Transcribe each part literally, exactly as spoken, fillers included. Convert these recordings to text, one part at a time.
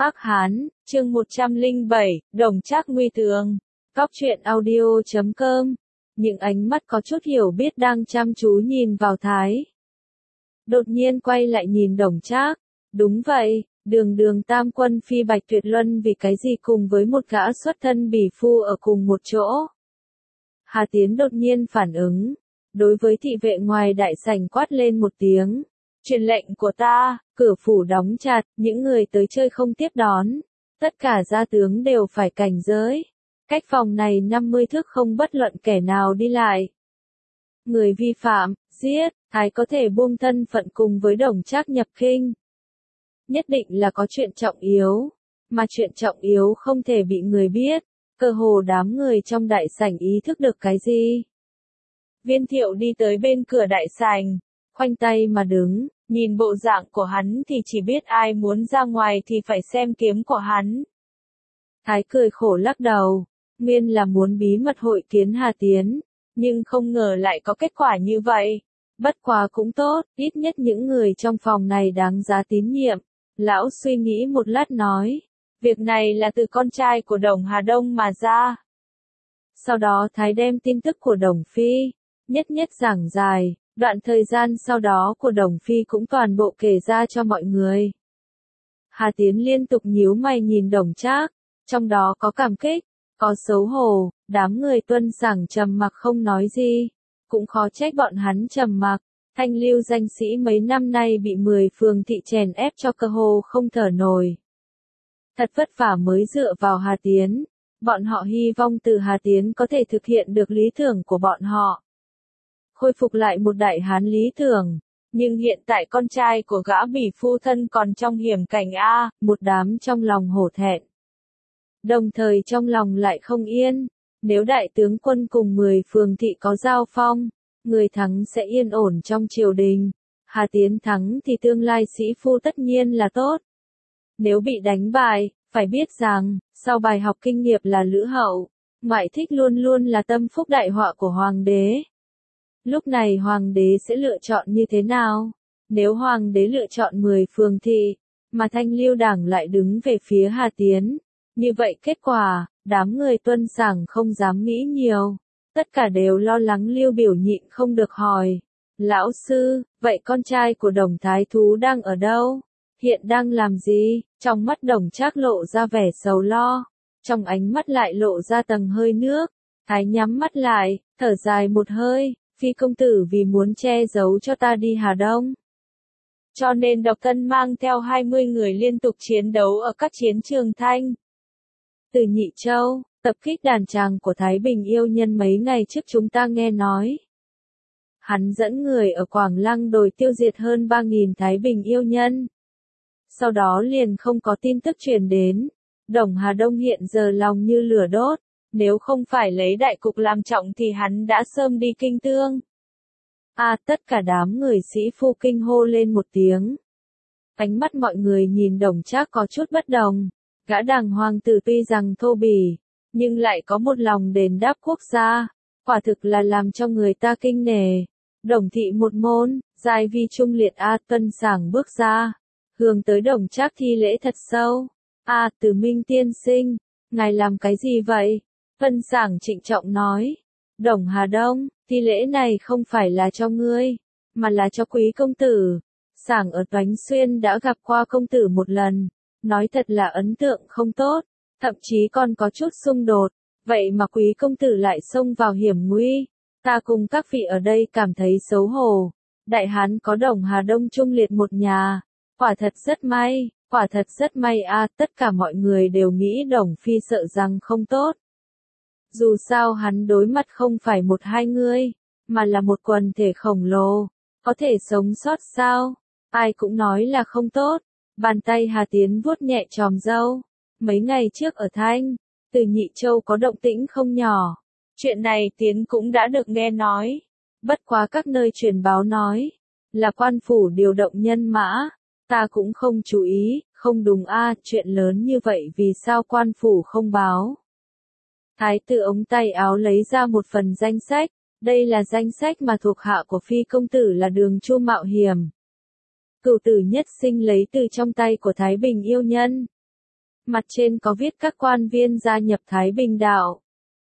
Ác Hán, chương một trăm lẻ bảy, Đồng Trác nguy tường. Cóc truyện audio chấm com. Những ánh mắt có chút hiểu biết đang chăm chú nhìn vào Thái. Đột nhiên quay lại nhìn Đồng Trác. Đúng vậy, đường đường tam quân phi Bạch Tuyệt Luân vì cái gì cùng với một gã xuất thân bỉ phu ở cùng một chỗ. Hà Tiến đột nhiên phản ứng. Đối với thị vệ ngoài đại sảnh quát lên một tiếng. Truyền lệnh của ta, cửa phủ đóng chặt, những người tới chơi không tiếp đón. Tất cả gia tướng đều phải cảnh giới. Cách phòng này năm mươi thước không bất luận kẻ nào đi lại. Người vi phạm, giết, Thái có thể buông thân phận cùng với Đồng Trác nhập khinh. Nhất định là có chuyện trọng yếu, mà chuyện trọng yếu không thể bị người biết. Cơ hồ đám người trong đại sảnh ý thức được cái gì. Viên Thiệu đi tới bên cửa đại sảnh, khoanh tay mà đứng, nhìn bộ dạng của hắn thì chỉ biết ai muốn ra ngoài thì phải xem kiếm của hắn. Thái cười khổ lắc đầu, nguyên là muốn bí mật hội kiến Hà Tiến, nhưng không ngờ lại có kết quả như vậy. Bất quá cũng tốt, ít nhất những người trong phòng này đáng giá tín nhiệm. Lão suy nghĩ một lát nói, việc này là từ con trai của Đồng Hà Đông mà ra. Sau đó Thái đem tin tức của Đồng Phi, nhất nhất giảng dài. Đoạn thời gian sau đó của Đồng Phi cũng toàn bộ kể ra cho mọi người. Hà Tiến liên tục nhíu mày nhìn Đồng Trác, trong đó có cảm kích, có xấu hổ, đám người tuân sảng trầm mặc không nói gì, cũng khó trách bọn hắn trầm mặc. Thanh lưu danh sĩ mấy năm nay bị mười phường thị chèn ép cho cơ hồ không thở nổi. Thật vất vả mới dựa vào Hà Tiến, bọn họ hy vọng từ Hà Tiến có thể thực hiện được lý tưởng của bọn họ. Khôi phục lại một đại hán lý tưởng, nhưng hiện tại con trai của gã bỉ phu thân còn trong hiểm cảnh A, một đám trong lòng hổ thẹn. Đồng thời trong lòng lại không yên, nếu đại tướng quân cùng mười phường thị có giao phong, người thắng sẽ yên ổn trong triều đình, Hà Tiến thắng thì tương lai sĩ phu tất nhiên là tốt. Nếu bị đánh bại, phải biết rằng, sau bài học kinh nghiệm là Lữ Hậu, ngoại thích luôn luôn là tâm phúc đại họa của hoàng đế. Lúc này hoàng đế sẽ lựa chọn như thế nào? Nếu hoàng đế lựa chọn mười phường thị, mà Thanh Lưu Đảng lại đứng về phía Hà Tiến, như vậy kết quả, đám người tuân sảng không dám nghĩ nhiều, tất cả đều lo lắng Lưu Biểu nhịn không được hỏi. Lão sư, vậy con trai của Đồng Thái Thú đang ở đâu? Hiện đang làm gì? Trong mắt Đồng Trác lộ ra vẻ sầu lo, trong ánh mắt lại lộ ra tầng hơi nước. Thái nhắm mắt lại, thở dài một hơi. Phi công tử vì muốn che giấu cho ta đi Hà Đông, cho nên độc thân mang theo hai mươi người liên tục chiến đấu ở các chiến trường Thanh, Từ Nhị Châu, tập kích đàn tràng của Thái Bình yêu nhân mấy ngày trước chúng ta nghe nói. Hắn dẫn người ở Quảng Lăng đồi tiêu diệt hơn ba nghìn Thái Bình yêu nhân. Sau đó liền không có tin tức truyền đến. Đồng Hà Đông hiện giờ lòng như lửa đốt. Nếu không phải lấy đại cục làm trọng thì hắn đã sớm đi Kinh Tương. À, tất cả đám người sĩ phu kinh hô lên một tiếng. Ánh mắt mọi người nhìn Đồng Trác có chút bất đồng. Gã đàng hoàng tử tuy rằng thô bỉ, nhưng lại có một lòng đền đáp quốc gia. Quả thực là làm cho người ta kinh nể. Đồng thị một môn, giai vi trung liệt A tuân sảng bước ra. Hướng tới Đồng Trác thi lễ thật sâu. A, Từ Minh tiên sinh, ngài làm cái gì vậy? Tuân sảng trịnh trọng nói, Đồng Hà Đông, thi lễ này không phải là cho ngươi, mà là cho quý công tử. Sảng ở Toánh Xuyên đã gặp qua công tử một lần, nói thật là ấn tượng không tốt, thậm chí còn có chút xung đột, vậy mà quý công tử lại xông vào hiểm nguy. Ta cùng các vị ở đây cảm thấy xấu hổ, đại hán có Đồng Hà Đông trung liệt một nhà, quả thật rất may, quả thật rất may a. Tất cả mọi người đều nghĩ Đồng Phi sợ rằng không tốt. Dù sao hắn đối mặt không phải một hai người, mà là một quần thể khổng lồ, có thể sống sót sao? Ai cũng nói là không tốt. Bàn tay Hà Tiến vuốt nhẹ chòm râu. Mấy ngày trước ở Thanh, Từ Nhị Châu có động tĩnh không nhỏ. Chuyện này Tiến cũng đã được nghe nói. Bất quá các nơi truyền báo nói, là quan phủ điều động nhân mã. Ta cũng không chú ý, không đúng a, chuyện lớn như vậy vì sao quan phủ không báo? Thái tử ống tay áo lấy ra một phần danh sách, đây là danh sách mà thuộc hạ của phi công tử là Đường Chu mạo hiểm. Cửu tử nhất sinh lấy từ trong tay của Thái Bình yêu nhân. Mặt trên có viết các quan viên gia nhập Thái Bình đạo.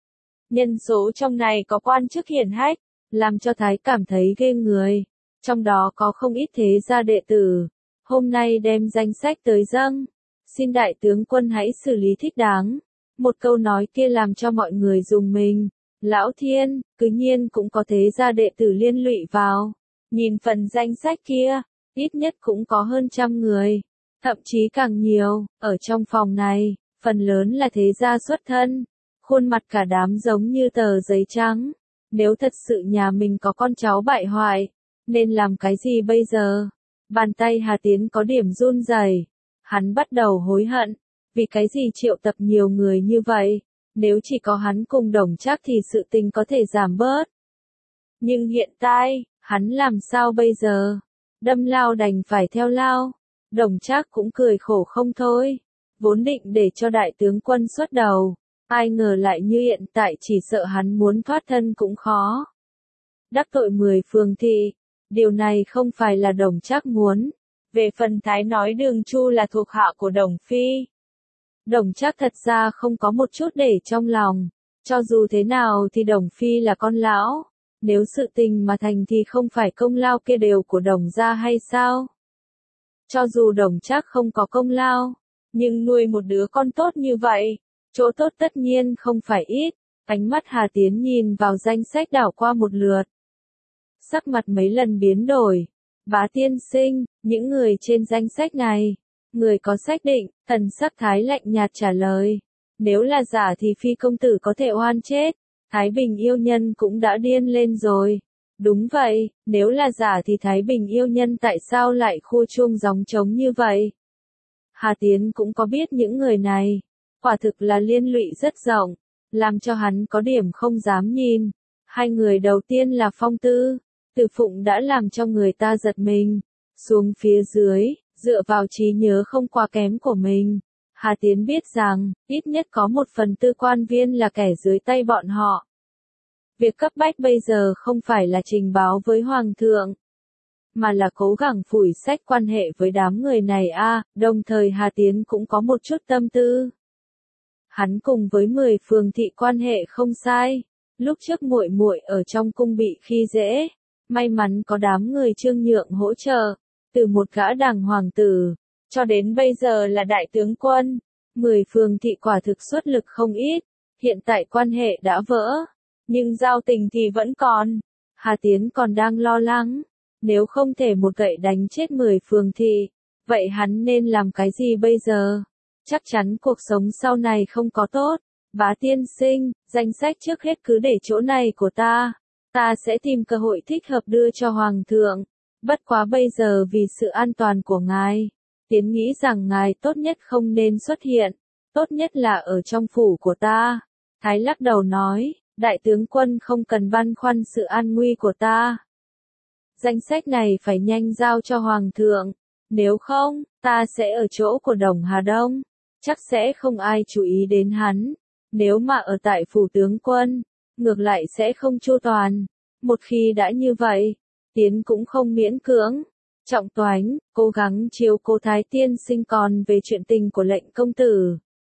Nhân số trong này có quan chức hiển hách, làm cho Thái cảm thấy ghê người. Trong đó có không ít thế gia đệ tử. Hôm nay đem danh sách tới dâng. Xin đại tướng quân hãy xử lý thích đáng. Một câu nói kia làm cho mọi người rùng mình. Lão Thiên, cứ nhiên cũng có thế gia đệ tử liên lụy vào. Nhìn phần danh sách kia, ít nhất cũng có hơn trăm người. Thậm chí càng nhiều, ở trong phòng này, phần lớn là thế gia xuất thân. Khuôn mặt cả đám giống như tờ giấy trắng. Nếu thật sự nhà mình có con cháu bại hoại, nên làm cái gì bây giờ? Bàn tay Hà Tiến có điểm run rẩy. Hắn bắt đầu hối hận. Vì cái gì triệu tập nhiều người như vậy? Nếu chỉ có hắn cùng Đồng Trác thì sự tình có thể giảm bớt. Nhưng hiện tại, hắn làm sao bây giờ? Đâm lao đành phải theo lao. Đồng Trác cũng cười khổ không thôi. Vốn định để cho đại tướng quân xuất đầu. Ai ngờ lại như hiện tại chỉ sợ hắn muốn thoát thân cũng khó. Đắc tội mười phường thị. Điều này không phải là Đồng Trác muốn. Về phần Thái nói Đường Chu là thuộc hạ của Đồng Phi. Đồng Trác thật ra không có một chút để trong lòng. Cho dù thế nào thì Đồng Phi là con lão. Nếu sự tình mà thành thì không phải công lao kia đều của Đồng gia hay sao? Cho dù Đồng Trác không có công lao, nhưng nuôi một đứa con tốt như vậy, chỗ tốt tất nhiên không phải ít. Ánh mắt Hà Tiến nhìn vào danh sách đảo qua một lượt. Sắc mặt mấy lần biến đổi. Bá tiên sinh, những người trên danh sách này, người có xác định? Thần sắc Thái lạnh nhạt trả lời. Nếu là giả thì Phi công tử có thể oan chết. Thái Bình yêu nhân cũng đã điên lên rồi. Đúng vậy, nếu là giả thì Thái Bình yêu nhân tại sao lại khua chuông gióng trống như vậy? Hà Tiến cũng có biết những người này. Quả thực là liên lụy rất rộng, làm cho hắn có điểm không dám nhìn. Hai người đầu tiên là Phong Tư. Từ Phụng đã làm cho người ta giật mình. Xuống phía dưới, dựa vào trí nhớ không quá kém của mình, Hà Tiến biết rằng, ít nhất có một phần tư quan viên là kẻ dưới tay bọn họ. Việc cấp bách bây giờ không phải là trình báo với Hoàng thượng, mà là cố gắng phủi sách quan hệ với đám người này a. À, đồng thời Hà Tiến cũng có một chút tâm tư. Hắn cùng với mười phường thị quan hệ không sai. Lúc trước muội muội ở trong cung bị khi dễ, may mắn có đám người Trương Nhượng hỗ trợ. Từ một gã đàng hoàng tử, cho đến bây giờ là đại tướng quân, mười phường thị quả thực xuất lực không ít, hiện tại quan hệ đã vỡ, nhưng giao tình thì vẫn còn. Hà Tiến còn đang lo lắng, nếu không thể một gậy đánh chết mười phường thị, vậy hắn nên làm cái gì bây giờ? Chắc chắn cuộc sống sau này không có tốt. Bá tiên sinh, danh sách trước hết cứ để chỗ này của ta, ta sẽ tìm cơ hội thích hợp đưa cho Hoàng thượng. Bất quá bây giờ vì sự an toàn của ngài, Tiến nghĩ rằng ngài tốt nhất không nên xuất hiện, tốt nhất là ở trong phủ của ta. Thái lắc đầu nói, đại tướng quân không cần băn khoăn sự an nguy của ta. Danh sách này phải nhanh giao cho Hoàng thượng, nếu không, ta sẽ ở chỗ của Đồng Hà Đông, chắc sẽ không ai chú ý đến hắn. Nếu mà ở tại phủ tướng quân, ngược lại sẽ không chu toàn. Một khi đã như vậy, Tiến cũng không miễn cưỡng. Trọng Toánh, cố gắng chiếu cố Thái tiên sinh còn về chuyện tình của lệnh công tử.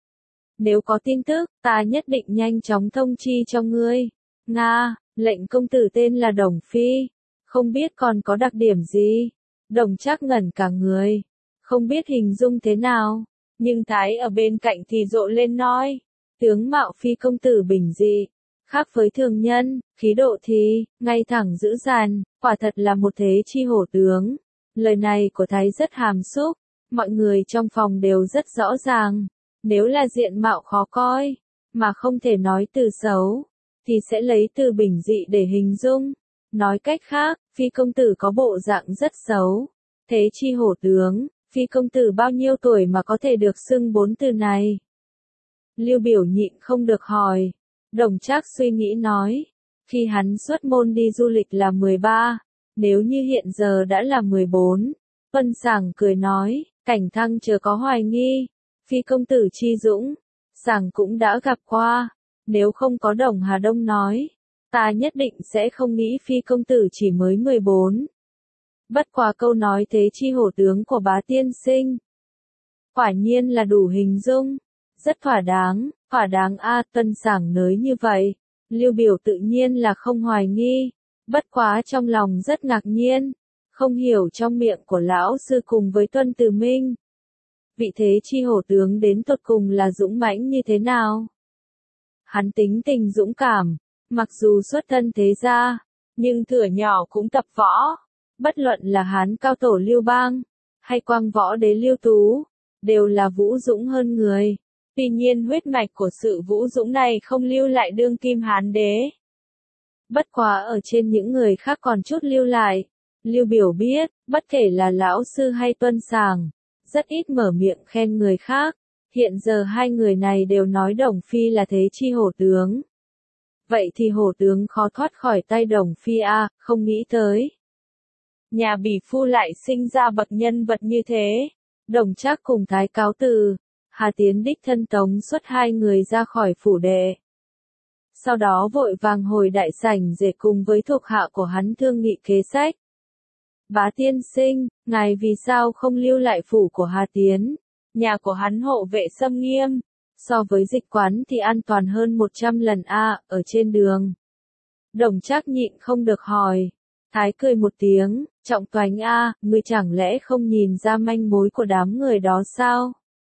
Nếu có tin tức, ta nhất định nhanh chóng thông chi cho ngươi. Nga, lệnh công tử tên là Đồng Phi, không biết còn có đặc điểm gì. Đồng Trác ngẩn cả người, không biết hình dung thế nào, nhưng Thái ở bên cạnh thì rộ lên nói, tướng mạo Phi công tử bình dị, khác với thường nhân, khí độ thì ngay thẳng dữ dằn, quả thật là một thế chi hổ tướng. Lời này của Thái rất hàm xúc, mọi người trong phòng đều rất rõ ràng, nếu là diện mạo khó coi, mà không thể nói từ xấu, thì sẽ lấy từ bình dị để hình dung. Nói cách khác, Phi công tử có bộ dạng rất xấu. Thế chi hổ tướng, Phi công tử bao nhiêu tuổi mà có thể được xưng bốn từ này? Lưu Biểu nhịn không được hỏi. Đồng Trác suy nghĩ nói, khi hắn xuất môn đi du lịch là mười ba, nếu như hiện giờ đã là mười bốn. Vân Sảng cười nói, Cảnh Thăng chớ có hoài nghi, Phi công tử chi dũng, Sảng cũng đã gặp qua, nếu không có Đồng Hà Đông nói, ta nhất định sẽ không nghĩ Phi công tử chỉ mới mười bốn. Bất quá câu nói thế chi hổ tướng của bá tiên sinh, Quả nhiên là đủ hình dung. Rất thỏa đáng, thỏa đáng a, Tuân Sảng nới như vậy. Lưu Biểu tự nhiên là không hoài nghi. Bất quá trong lòng rất ngạc nhiên. Không hiểu trong miệng của lão sư cùng với Tuân Tử Minh. Vị thế chi hổ tướng đến tột cùng là dũng mãnh như thế nào? Hắn tính tình dũng cảm, mặc dù xuất thân thế gia, nhưng thuở nhỏ cũng tập võ. Bất luận là Hán cao tổ Lưu Bang, hay Quang Võ đế Lưu Tú, đều là vũ dũng hơn người. Tuy nhiên huyết mạch của sự vũ dũng này không lưu lại đương kim Hán đế. Bất quá ở trên những người khác còn chút lưu lại. Lưu Biểu biết, bất kể là lão sư hay Tuân Sảng, rất ít mở miệng khen người khác. Hiện giờ hai người này đều nói Đồng Phi là thế chi hổ tướng. Vậy thì hổ tướng khó thoát khỏi tay Đồng Phi a, không nghĩ tới. Nhà Bỉ Phu lại sinh ra bậc nhân vật như thế. Đồng Trác cùng Thái cáo từ, Hà Tiến đích thân tống xuất hai người ra khỏi phủ đệ. Sau đó vội vàng hồi đại sảnh để cùng với thuộc hạ của hắn thương nghị kế sách. Bá tiên sinh, ngài vì sao không lưu lại phủ của Hà Tiến? Nhà của hắn hộ vệ xâm nghiêm, so với dịch quán thì an toàn hơn một trăm lần a, ở trên đường. Đồng Trác nhịn không được hỏi. Thái cười một tiếng, Trọng Toánh a, ngươi chẳng lẽ không nhìn ra manh mối của đám người đó sao?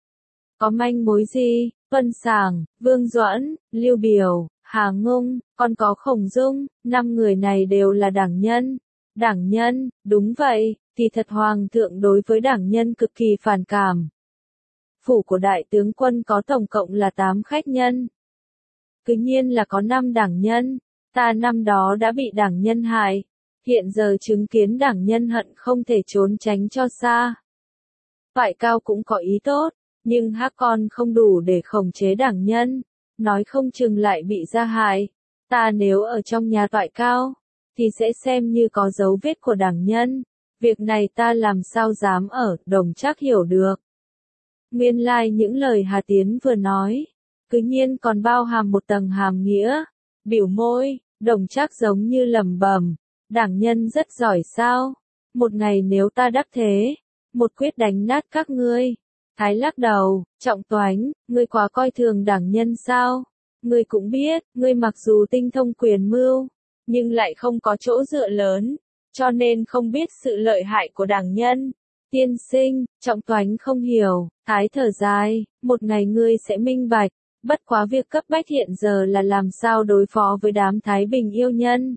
Có manh mối gì? Tuân Sảng, Vương Doãn, Lưu Biểu, Hà Ngung, còn có Khổng Dung, năm người này đều là đảng nhân. Đảng nhân, đúng vậy, thì thật hoàng thượng đối với đảng nhân cực kỳ phản cảm. Phủ của đại tướng quân có tổng cộng là tám khách nhân. Cứ nhiên là có năm đảng nhân, ta năm đó đã bị đảng nhân hại, hiện giờ chứng kiến đảng nhân hận không thể trốn tránh cho xa. Toại Cao cũng có ý tốt, nhưng hắc con không đủ để khống chế đảng nhân, nói không chừng lại bị ra hại. Ta nếu ở trong nhà Toại Cao, thì sẽ xem như có dấu vết của đảng nhân. Việc này ta làm sao dám ở, Đồng Trác hiểu được. Nguyên lai like những lời Hà Tiến vừa nói, cứ nhiên còn bao hàm một tầng hàm nghĩa. Biểu môi, Đồng Trác giống như lẩm bẩm, đảng nhân rất giỏi sao? Một ngày nếu ta đắc thế, một quyết đánh nát các ngươi. Thái lắc đầu, Trọng Toánh, ngươi quá coi thường đảng nhân sao? Ngươi cũng biết, ngươi mặc dù tinh thông quyền mưu, nhưng lại không có chỗ dựa lớn, cho nên không biết sự lợi hại của đảng nhân. Tiên sinh, Trọng Toánh không hiểu, Thái thở dài, một ngày ngươi sẽ minh bạch, bất quá việc cấp bách hiện giờ là làm sao đối phó với đám Thái Bình yêu nhân.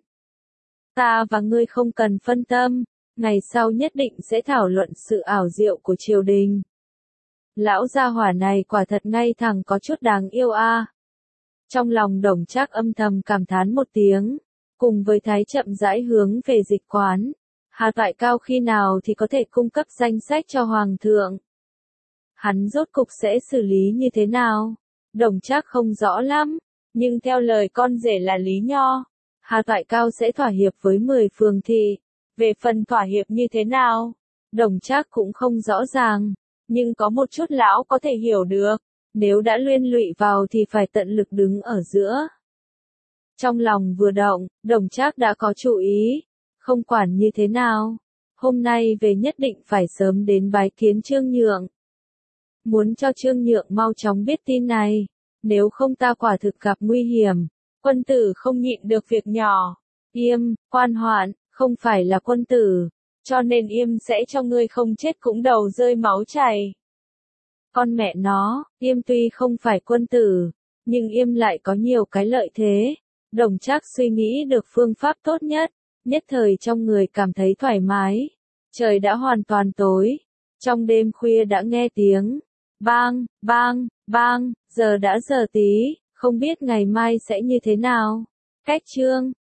Ta và ngươi không cần phân tâm, ngày sau nhất định sẽ thảo luận sự ảo diệu của triều đình. Lão gia hỏa này quả thật ngay thẳng có chút đáng yêu a. Trong lòng Đồng Trác âm thầm cảm thán một tiếng, cùng với Thái chậm rãi hướng về dịch quán. Hà Toại Cao khi nào thì có thể cung cấp danh sách cho Hoàng thượng? Hắn rốt cục sẽ xử lý như thế nào? Đồng Trác không rõ lắm, nhưng theo lời con rể là Lý Nho, Hà Toại Cao sẽ thỏa hiệp với mười phường thị. Về phần thỏa hiệp như thế nào, Đồng Trác cũng không rõ ràng, nhưng có một chút lão có thể hiểu được, nếu đã liên lụy vào thì phải tận lực đứng ở giữa. Trong lòng vừa động, Đồng Trác đã có chủ ý, không quản như thế nào, hôm nay về nhất định phải sớm đến bái kiến Trương Nhượng. Muốn cho Trương Nhượng mau chóng biết tin này, nếu không ta quả thực gặp nguy hiểm. Quân tử không nhịn được việc nhỏ. Yêm, Quan Hoạn, không phải là quân tử, cho nên Yêm sẽ cho ngươi không chết cũng đầu rơi máu chảy. Con mẹ nó, Yêm tuy không phải quân tử, nhưng Yêm lại có nhiều cái lợi thế. Đồng Trác suy nghĩ được phương pháp tốt nhất, nhất thời trong người cảm thấy thoải mái. Trời đã hoàn toàn tối, trong đêm khuya đã nghe tiếng bang, bang, bang, giờ đã giờ tí, không biết ngày mai sẽ như thế nào. Cách chương